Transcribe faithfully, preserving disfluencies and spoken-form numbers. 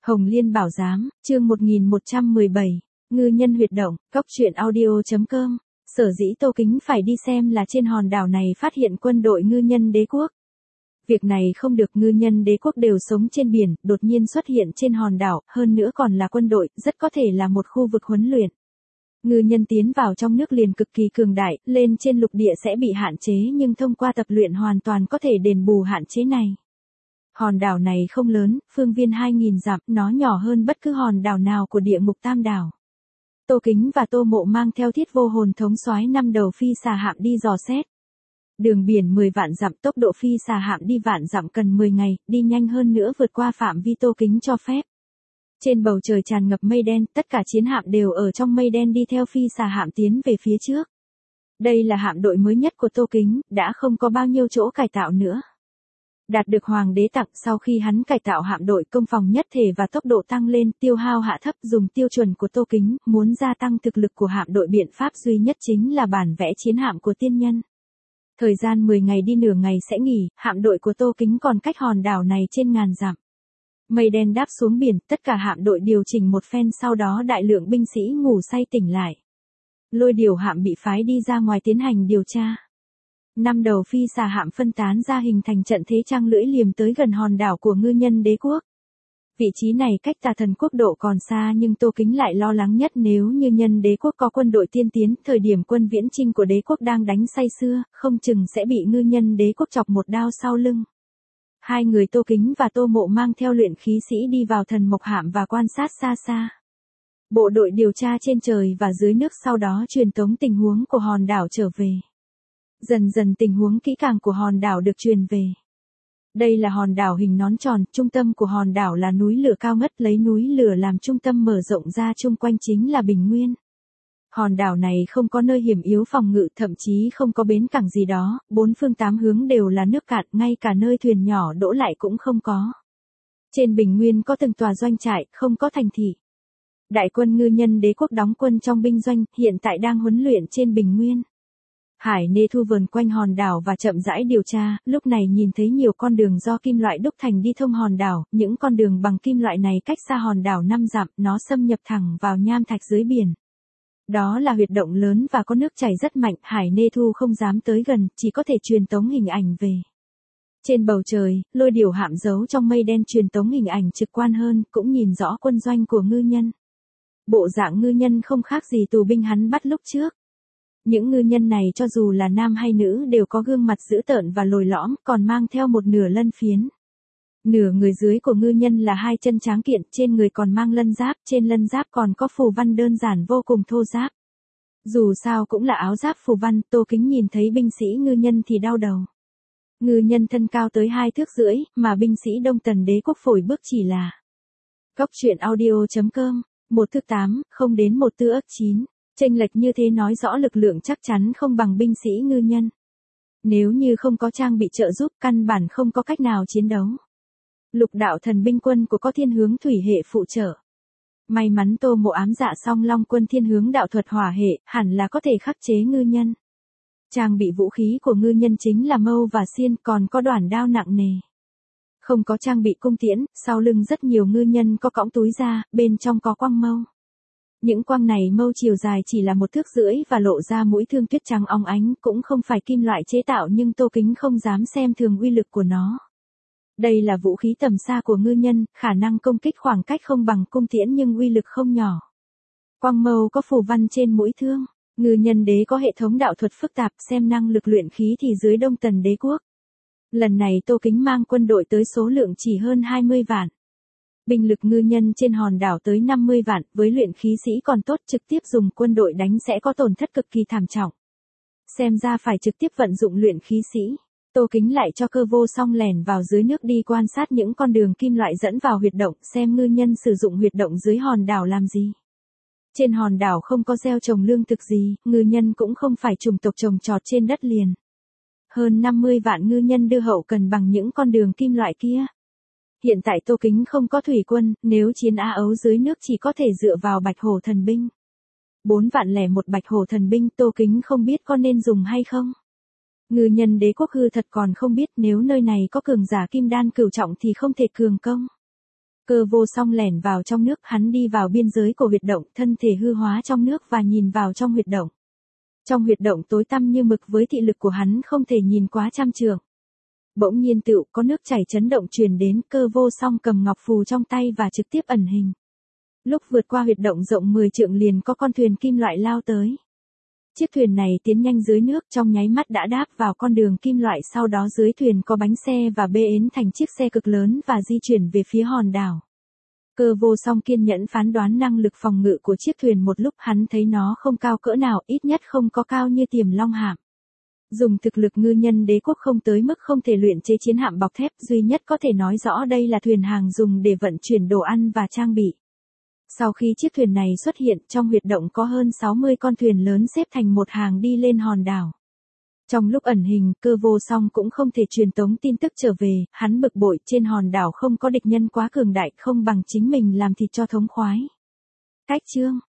Hồng Liên Bảo Giám, chương một nghìn một trăm mười bảy, ngư nhân huyệt động, góc truyện audio chấm com. Sở dĩ Tô Kính phải đi xem là trên hòn đảo này phát hiện quân đội ngư nhân đế quốc. Việc này không được, ngư nhân đế quốc đều sống trên biển, đột nhiên xuất hiện trên hòn đảo, hơn nữa còn là quân đội, rất có thể là một khu vực huấn luyện. Ngư nhân tiến vào trong nước liền cực kỳ cường đại, lên trên lục địa sẽ bị hạn chế nhưng thông qua tập luyện hoàn toàn có thể đền bù hạn chế này. Hòn đảo này không lớn, phương viên hai nghìn dặm, nó nhỏ hơn bất cứ hòn đảo nào của địa ngục Tam Đảo. Tô Kính và Tô Mộ mang theo Thiết Vô Hồn thống soái năm đầu phi xà hạm đi dò xét. Đường biển mười vạn dặm, tốc độ phi xà hạm đi vạn dặm cần mười ngày, đi nhanh hơn nữa vượt qua phạm vi Tô Kính cho phép. Trên bầu trời tràn ngập mây đen, tất cả chiến hạm đều ở trong mây đen đi theo phi xà hạm tiến về phía trước. Đây là hạm đội mới nhất của Tô Kính, đã không có bao nhiêu chỗ cải tạo nữa. Đạt được hoàng đế tặng, sau khi hắn cải tạo hạm đội, công phòng nhất thể và tốc độ tăng lên, tiêu hao hạ thấp, dùng tiêu chuẩn của Tô Kính, muốn gia tăng thực lực của hạm đội, biện pháp duy nhất chính là bản vẽ chiến hạm của tiên nhân. Thời gian mười ngày đi nửa ngày sẽ nghỉ, hạm đội của Tô Kính còn cách hòn đảo này trên ngàn dặm. Mây đen đáp xuống biển, tất cả hạm đội điều chỉnh một phen, sau đó đại lượng binh sĩ ngủ say tỉnh lại. Lôi điều hạm bị phái đi ra ngoài tiến hành điều tra. Năm đầu phi xà hạm phân tán ra hình thành trận thế trăng lưỡi liềm tới gần hòn đảo của ngư nhân đế quốc. Vị trí này cách Tà Thần quốc độ còn xa, nhưng Tô Kính lại lo lắng nhất, nếu như nhân đế quốc có quân đội tiên tiến, thời điểm quân viễn chinh của đế quốc đang đánh say sưa, không chừng sẽ bị ngư nhân đế quốc chọc một đao sau lưng. Hai người Tô Kính và Tô Mộ mang theo luyện khí sĩ đi vào thần mộc hạm và quan sát xa xa. Bộ đội điều tra trên trời và dưới nước, sau đó truyền tống tình huống của hòn đảo trở về. Dần dần tình huống kỹ càng của hòn đảo được truyền về. Đây là hòn đảo hình nón tròn, trung tâm của hòn đảo là núi lửa cao ngất, lấy núi lửa làm trung tâm mở rộng ra chung quanh chính là bình nguyên. Hòn đảo này không có nơi hiểm yếu phòng ngự, thậm chí không có bến cảng gì đó, bốn phương tám hướng đều là nước cạn, ngay cả nơi thuyền nhỏ đỗ lại cũng không có. Trên bình nguyên có từng tòa doanh trại, không có thành thị. Đại quân ngư nhân đế quốc đóng quân trong binh doanh, hiện tại đang huấn luyện trên bình nguyên. Hải Nê Thu vờn quanh hòn đảo và chậm rãi điều tra, lúc này nhìn thấy nhiều con đường do kim loại đúc thành đi thông hòn đảo, những con đường bằng kim loại này cách xa hòn đảo năm dặm, nó xâm nhập thẳng vào nham thạch dưới biển. Đó là huyệt động lớn và có nước chảy rất mạnh, Hải Nê Thu không dám tới gần, chỉ có thể truyền tống hình ảnh về. Trên bầu trời, lôi điều hạm giấu trong mây đen truyền tống hình ảnh trực quan hơn, cũng nhìn rõ quân doanh của ngư nhân. Bộ dạng ngư nhân không khác gì tù binh hắn bắt lúc trước. Những ngư nhân này cho dù là nam hay nữ đều có gương mặt dữ tợn và lồi lõm, còn mang theo một nửa lân phiến. Nửa người dưới của ngư nhân là hai chân tráng kiện, trên người còn mang lân giáp, trên lân giáp còn có phù văn đơn giản vô cùng thô ráp. Dù sao cũng là áo giáp phù văn, Tô Kính nhìn thấy binh sĩ ngư nhân thì đau đầu. Ngư nhân thân cao tới hai thước rưỡi, mà binh sĩ Đông Tần đế quốc phổi bước chỉ là. Góc truyện audio chấm com, một thước tám, không đến một tư ức chín. Chênh lệch như thế nói rõ lực lượng chắc chắn không bằng binh sĩ ngư nhân. Nếu như không có trang bị trợ giúp, căn bản không có cách nào chiến đấu. Lục đạo thần binh quân của có thiên hướng thủy hệ phụ trợ. May mắn Tô Mộ ám dạ xong long quân thiên hướng đạo thuật hỏa hệ, hẳn là có thể khắc chế ngư nhân. Trang bị vũ khí của ngư nhân chính là mâu và xiên, còn có đoản đao nặng nề. Không có trang bị cung tiễn, sau lưng rất nhiều ngư nhân có cõng túi ra, bên trong có quăng mâu. Những quăng này mâu chiều dài chỉ là một thước rưỡi và lộ ra mũi thương tuyết trắng óng ánh, cũng không phải kim loại chế tạo, nhưng Tô Kính không dám xem thường uy lực của nó. Đây là vũ khí tầm xa của ngư nhân, khả năng công kích khoảng cách không bằng cung tiễn nhưng uy lực không nhỏ. Quăng mâu có phù văn trên mũi thương, ngư nhân đế có hệ thống đạo thuật phức tạp, xem năng lực luyện khí thì dưới Đông Tần đế quốc. Lần này Tô Kính mang quân đội tới số lượng chỉ hơn hai mươi vạn. Binh lực ngư nhân trên hòn đảo tới năm mươi vạn, với luyện khí sĩ còn tốt, trực tiếp dùng quân đội đánh sẽ có tổn thất cực kỳ thảm trọng. Xem ra phải trực tiếp vận dụng luyện khí sĩ. Tô Kính lại cho Cơ Vô Song lẻn vào dưới nước đi quan sát những con đường kim loại dẫn vào huyệt động, xem ngư nhân sử dụng huyệt động dưới hòn đảo làm gì. Trên hòn đảo không có gieo trồng lương thực gì, ngư nhân cũng không phải chủng tộc trồng trọt trên đất liền. Hơn năm mươi vạn ngư nhân đưa hậu cần bằng những con đường kim loại kia. Hiện tại Tô Kính không có thủy quân, nếu chiến Á Ấu dưới nước chỉ có thể dựa vào Bạch Hổ thần binh. Bốn vạn lẻ một Bạch Hổ thần binh, Tô Kính không biết có nên dùng hay không. Ngư nhân đế quốc hư thật còn không biết, nếu nơi này có cường giả kim đan cửu trọng thì không thể cường công. Cơ vô song lẻn vào trong nước, hắn đi vào biên giới của huyệt động, thân thể hư hóa trong nước và nhìn vào trong huyệt động. Trong huyệt động tối tăm như mực, với thị lực của hắn không thể nhìn quá trăm trượng. Bỗng nhiên tựu có nước chảy chấn động truyền đến, Cơ vô song cầm ngọc phù trong tay và trực tiếp ẩn hình. Lúc vượt qua huyệt động rộng mười trượng liền có con thuyền kim loại lao tới. Chiếc thuyền này tiến nhanh dưới nước, trong nháy mắt đã đáp vào con đường kim loại, sau đó dưới thuyền có bánh xe và bê ến thành chiếc xe cực lớn và di chuyển về phía hòn đảo. Cơ vô song kiên nhẫn phán đoán năng lực phòng ngự của chiếc thuyền một lúc, hắn thấy nó không cao cỡ nào, ít nhất không có cao như Tiềm Long hạm. Dùng thực lực ngư nhân đế quốc không tới mức không thể luyện chế chiến hạm bọc thép, duy nhất có thể nói rõ đây là thuyền hàng dùng để vận chuyển đồ ăn và trang bị. Sau khi chiếc thuyền này xuất hiện, trong huyệt động có hơn sáu mươi con thuyền lớn xếp thành một hàng đi lên hòn đảo. Trong lúc ẩn hình, Cơ vô song cũng không thể truyền tống tin tức trở về, hắn bực bội, trên hòn đảo không có địch nhân quá cường đại, không bằng chính mình làm thịt cho thống khoái. Cách chương